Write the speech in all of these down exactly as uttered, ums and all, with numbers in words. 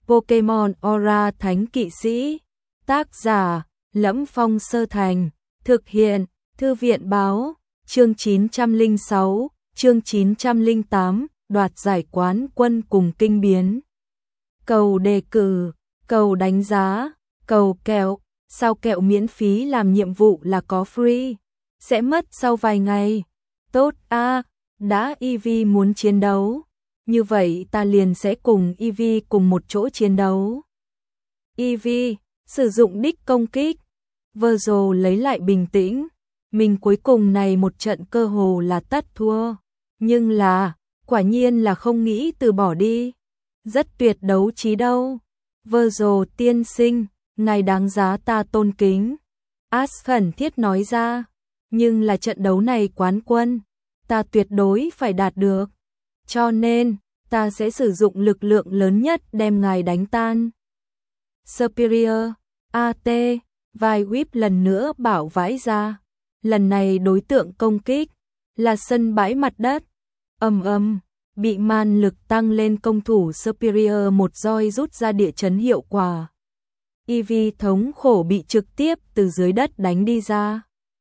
Pokemon Aura Thánh Kỵ Sĩ. Tác giả: Lẫm Phong Sơ Thành. Thực hiện: Thư viện báo. Chương chín trăm lẻ sáu, chương chín trăm lẻ tám, đoạt giải quán quân cùng kinh biến. Cầu đề cử, cầu đánh giá, cầu kẹo. Sao kẹo miễn phí làm nhiệm vụ là có free, sẽ mất sau vài ngày. Tốt a, à, đã Eevee muốn chiến đấu, như vậy ta liền sẽ cùng Eevee cùng một chỗ chiến đấu. Eevee sử dụng đích công kích. Virgil lấy lại bình tĩnh, mình cuối cùng này một trận cơ hồ là tất thua, nhưng là, quả nhiên là không nghĩ từ bỏ đi. Rất tuyệt đấu trí đâu. Virgil tiên sinh, ngài đáng giá ta tôn kính. Ash khẩn thiết nói ra, nhưng là trận đấu này quán quân, ta tuyệt đối phải đạt được. Cho nên, ta sẽ sử dụng lực lượng lớn nhất đem ngài đánh tan. Superior, a tê, vai whip lần nữa bảo vãi ra. Lần này đối tượng công kích là sân bãi mặt đất. Ầm ầm, bị man lực tăng lên công thủ Superior một roi rút ra địa chấn hiệu quả. Eevee thống khổ bị trực tiếp từ dưới đất đánh đi ra.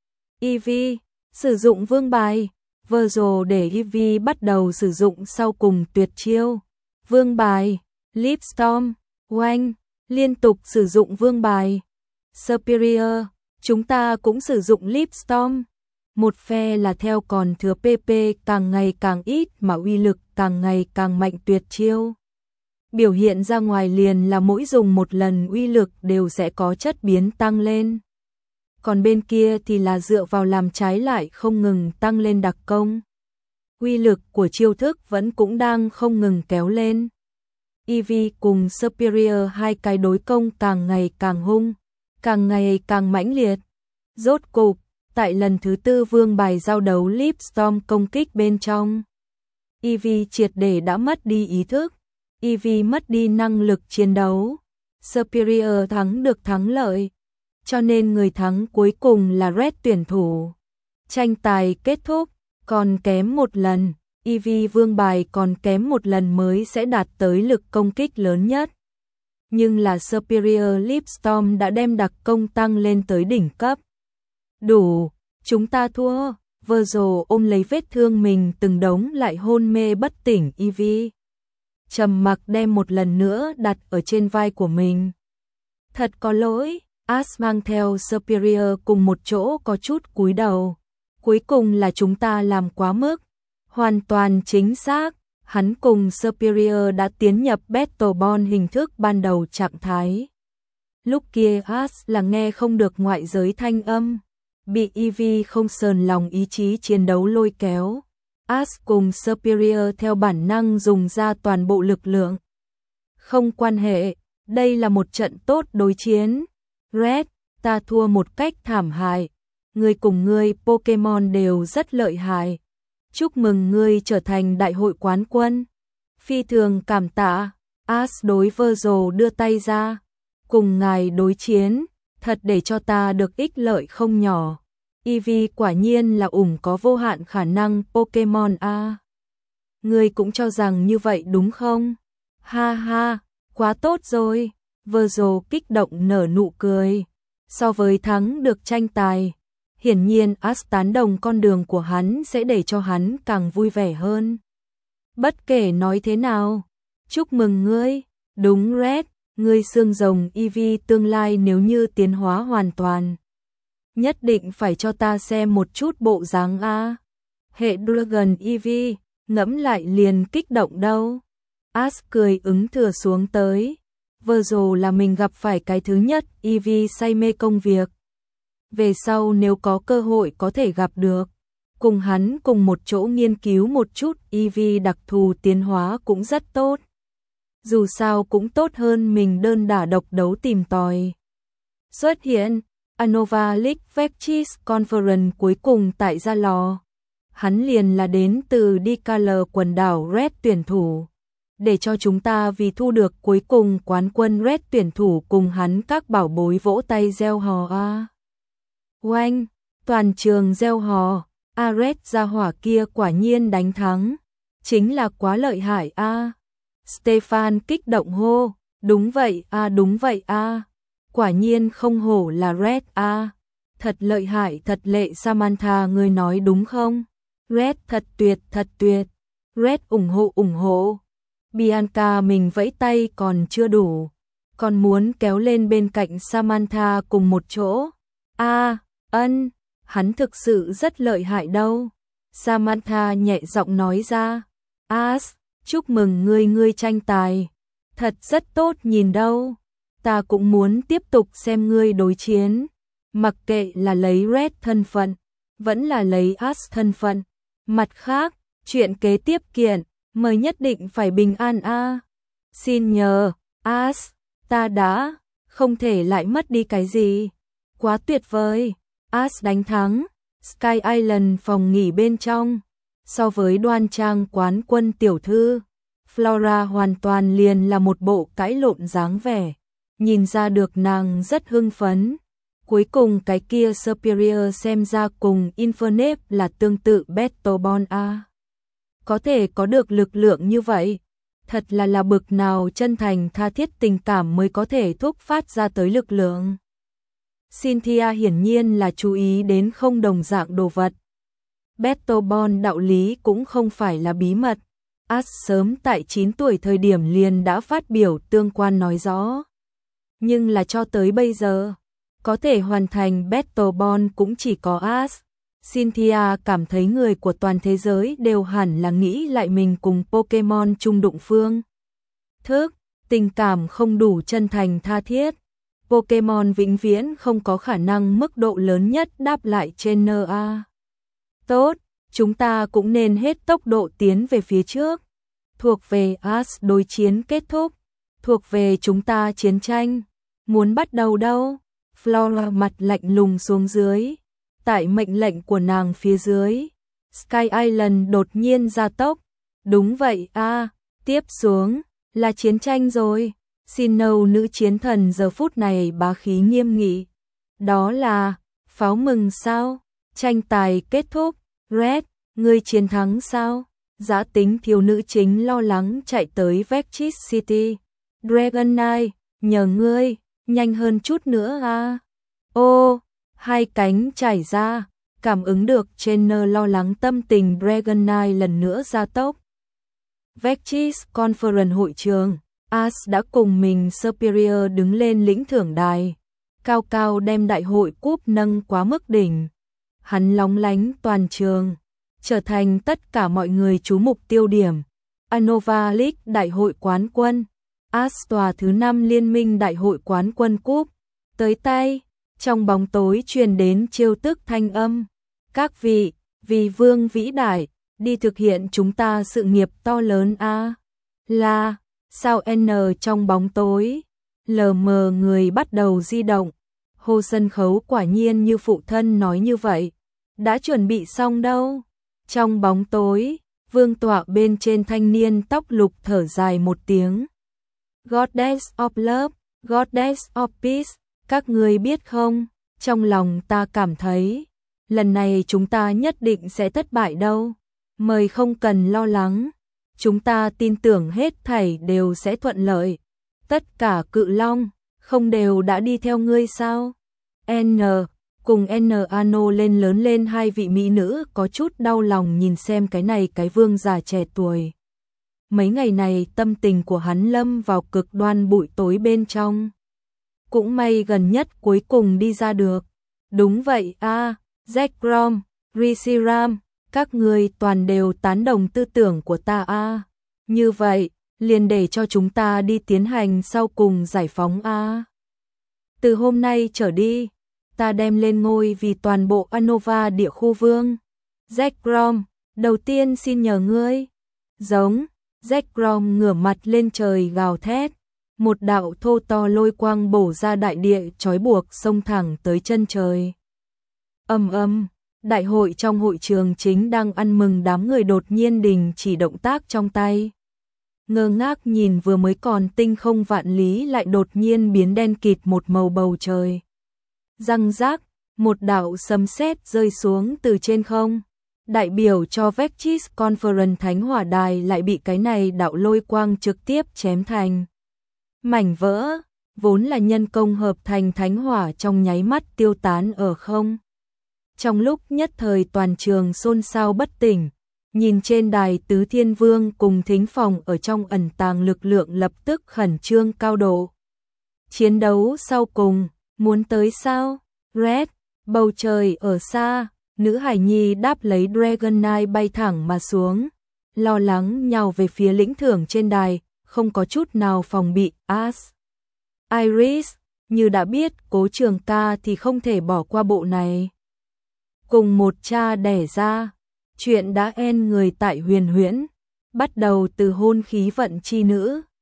Eevee sử dụng vương bài. Virgil để Eevee bắt đầu sử dụng sau cùng tuyệt chiêu. Vương bài, Leaf Storm, oanh, liên tục sử dụng vương bài. Superior, chúng ta cũng sử dụng Leaf Storm. Một phe là theo còn thừa pê pê càng ngày càng ít mà uy lực càng ngày càng mạnh tuyệt chiêu. Biểu hiện ra ngoài liền là mỗi dùng một lần uy lực đều sẽ có chất biến tăng lên. Còn bên kia thì là dựa vào làm trái lại không ngừng tăng lên đặc công. Uy lực của chiêu thức vẫn cũng đang không ngừng kéo lên. Eevee cùng Superior hai cái đối công càng ngày càng hung, càng ngày càng mãnh liệt. Rốt cục, tại lần thứ tư vương bài giao đấu Leaf Storm công kích bên trong, Eevee triệt để đã mất đi ý thức. Eevee mất đi năng lực chiến đấu. Superior thắng được thắng lợi. Cho nên người thắng cuối cùng là Red tuyển thủ. Tranh tài kết thúc, còn kém một lần. Eevee vương bài còn kém một lần mới sẽ đạt tới lực công kích lớn nhất. Nhưng là Superior Leaf Storm đã đem đặc công tăng lên tới đỉnh cấp. Đủ, chúng ta thua. Virgil ôm lấy vết thương mình từng đống lại hôn mê bất tỉnh Eevee. Trầm mặc đem một lần nữa đặt ở trên vai của mình. Thật có lỗi. Ash mang theo Superior cùng một chỗ có chút cúi đầu. Cuối cùng là chúng ta làm quá mức. Hoàn toàn chính xác, hắn cùng Superior đã tiến nhập Battle Bond hình thức ban đầu trạng thái. Lúc kia Ash là nghe không được ngoại giới thanh âm, bị Eevee không sờn lòng ý chí chiến đấu lôi kéo. Ash cùng Superior theo bản năng dùng ra toàn bộ lực lượng. Không quan hệ, đây là một trận tốt đối chiến. Red, ta thua một cách thảm hại. Ngươi cùng ngươi Pokemon đều rất lợi hại. Chúc mừng ngươi trở thành đại hội quán quân. Phi thường cảm tạ. Ash đối Virgil đưa tay ra. Cùng ngài đối chiến, thật để cho ta được ích lợi không nhỏ. Eevee quả nhiên là ủng có vô hạn khả năng Pokemon a. Ngươi cũng cho rằng như vậy đúng không? Ha ha, quá tốt rồi. Virgil kích động nở nụ cười. So với thắng được tranh tài, hiển nhiên Ash tán đồng con đường của hắn sẽ để cho hắn càng vui vẻ hơn. Bất kể nói thế nào, chúc mừng ngươi. Đúng Red, ngươi xương rồng Eevee tương lai nếu như tiến hóa hoàn toàn, nhất định phải cho ta xem một chút bộ dáng a. Hệ Dragon Eevee, ngẫm lại liền kích động đâu. Ash cười ứng thừa xuống tới. Virgil là mình gặp phải cái thứ nhất Eevee say mê công việc. Về sau nếu có cơ hội có thể gặp được, cùng hắn cùng một chỗ nghiên cứu một chút Eevee đặc thù tiến hóa cũng rất tốt. Dù sao cũng tốt hơn mình đơn đả độc đấu tìm tòi. Xuất hiện, Unova League Vexis Conference cuối cùng tại Gia Lò. Hắn liền là đến từ Decaler quần đảo Red tuyển thủ. Để cho chúng ta vì thu được cuối cùng quán quân Red tuyển thủ cùng hắn các bảo bối vỗ tay reo hò a. Oanh, toàn trường reo hò, a Red gia hỏa kia quả nhiên đánh thắng, chính là quá lợi hại a. Stefan kích động hô, Đúng vậy a, đúng vậy a. Quả nhiên không hổ là Red a. Thật lợi hại, thật lệ Samantha, ngươi nói đúng không? Red thật tuyệt, thật tuyệt. Red ủng hộ, ủng hộ. Bianca mình vẫy tay còn chưa đủ, còn muốn kéo lên bên cạnh Samantha cùng một chỗ. A, ân, hắn thực sự rất lợi hại đâu. Samantha nhẹ giọng nói ra. As, chúc mừng ngươi, ngươi tranh tài thật rất tốt nhìn đâu. Ta cũng muốn tiếp tục xem ngươi đối chiến. Mặc kệ là lấy Red thân phận, vẫn là lấy As thân phận. Mặt khác, chuyện kế tiếp kiện, mời nhất định phải bình an a. Xin nhờ, As, ta đã không thể lại mất đi cái gì. Quá tuyệt vời. As đánh thắng. Sky Island phòng nghỉ bên trong. So với đoan trang quán quân tiểu thư, Flora hoàn toàn liền là một bộ cãi lộn dáng vẻ. Nhìn ra được nàng rất hưng phấn. Cuối cùng cái kia Superior xem ra cùng Infernape là tương tự Battleborn a. Có thể có được lực lượng như vậy, thật là là bực nào chân thành tha thiết tình cảm mới có thể thúc phát ra tới lực lượng. Cynthia hiển nhiên là chú ý đến không đồng dạng đồ vật. Battleborn đạo lý cũng không phải là bí mật. As sớm tại chín tuổi thời điểm liền đã phát biểu tương quan nói rõ. Nhưng là cho tới bây giờ, có thể hoàn thành Battleborn cũng chỉ có As. Cynthia cảm thấy người của toàn thế giới đều hẳn là nghĩ lại mình cùng Pokemon chung đụng phương thức, tình cảm không đủ chân thành tha thiết. Pokemon vĩnh viễn không có khả năng mức độ lớn nhất đáp lại trên en a. Tốt, chúng ta cũng nên hết tốc độ tiến về phía trước. Thuộc về As đối chiến kết thúc, thuộc về chúng ta chiến tranh. Muốn bắt đầu đâu? Flora mặt lạnh lùng xuống dưới. Tại mệnh lệnh của nàng phía dưới, Sky Island đột nhiên gia tốc. Đúng vậy a, tiếp xuống là chiến tranh rồi. Sinnoh nữ chiến thần giờ phút này bá khí nghiêm nghị. Đó là pháo mừng sao? Tranh tài kết thúc. Red, ngươi chiến thắng sao? Giá tính thiếu nữ chính lo lắng chạy tới Vexit City. Dragonite, nhờ ngươi, nhanh hơn chút nữa a. Ô, hai cánh trải ra, cảm ứng được trainer lo lắng tâm tình Dragonite lần nữa gia tốc. Vexit Conference hội trường, As đã cùng mình Superior đứng lên lĩnh thưởng đài, cao cao đem đại hội cúp nâng quá mức đỉnh. Hắn lóng lánh toàn trường, trở thành tất cả mọi người chú mục tiêu điểm. Unova League đại hội quán quân, As tòa thứ năm liên minh đại hội quán quân cúp, tới tay. Trong bóng tối truyền đến chiêu tức thanh âm. Các vị, vì vương vĩ đại, đi thực hiện chúng ta sự nghiệp to lớn a. Là, sao N trong bóng tối, lờ mờ người bắt đầu di động. Hồ sân khấu quả nhiên như phụ thân nói như vậy. Đã chuẩn bị xong đâu. Trong bóng tối, vương tọa bên trên thanh niên tóc lục thở dài một tiếng. Goddess of Love, Goddess of Peace, các người biết không, trong lòng ta cảm thấy, lần này chúng ta nhất định sẽ thất bại đâu. Mời không cần lo lắng, chúng ta tin tưởng hết thảy đều sẽ thuận lợi. Tất cả cự long, không đều đã đi theo ngươi sao? N, cùng N Ano lên lớn lên hai vị mỹ nữ có chút đau lòng nhìn xem cái này cái vương già trẻ tuổi. Mấy ngày này tâm tình của hắn lâm vào cực đoan bụi tối bên trong. Cũng may gần nhất cuối cùng đi ra được. Đúng vậy a, à, Zekrom, Reshiram, các người toàn đều tán đồng tư tưởng của ta a. À. Như vậy, liền để cho chúng ta đi tiến hành sau cùng giải phóng a. À. Từ hôm nay trở đi, ta đem lên ngôi vì toàn bộ Unova địa khu vương. Zekrom, đầu tiên xin nhờ ngươi. Giống, Zekrom ngửa mặt lên trời gào thét. Một đạo thô to lôi quang bổ ra đại địa trói buộc xông thẳng tới chân trời. Ầm ầm, đại hội trong hội trường chính đang ăn mừng đám người đột nhiên đình chỉ động tác trong tay. Ngơ ngác nhìn vừa mới còn tinh không vạn lý lại đột nhiên biến đen kịt một màu bầu trời. Răng rác, một đạo sấm sét rơi xuống từ trên không. Đại biểu cho Vexit Conference thánh hỏa đài lại bị cái này đạo lôi quang trực tiếp chém thành Mảnh vỡ, vốn là nhân công hợp thành thánh hỏa trong nháy mắt tiêu tán ở không. Trong lúc nhất thời toàn trường xôn xao bất tỉnh, nhìn trên đài Tứ Thiên Vương cùng thính phòng ở trong ẩn tàng lực lượng lập tức khẩn trương cao độ. Chiến đấu sau cùng, muốn tới sao? Red, bầu trời ở xa, nữ hải nhi đáp lấy Dragon Knight bay thẳng mà xuống, lo lắng nhào về phía lĩnh thưởng trên đài, không có chút nào phòng bị. As Iris, như đã biết Cố Trường Ca thì không thể bỏ qua bộ này. Cùng một cha đẻ ra, chuyện đã end người tại Huyền Huyễn, bắt đầu từ hôn khí vận chi nữ.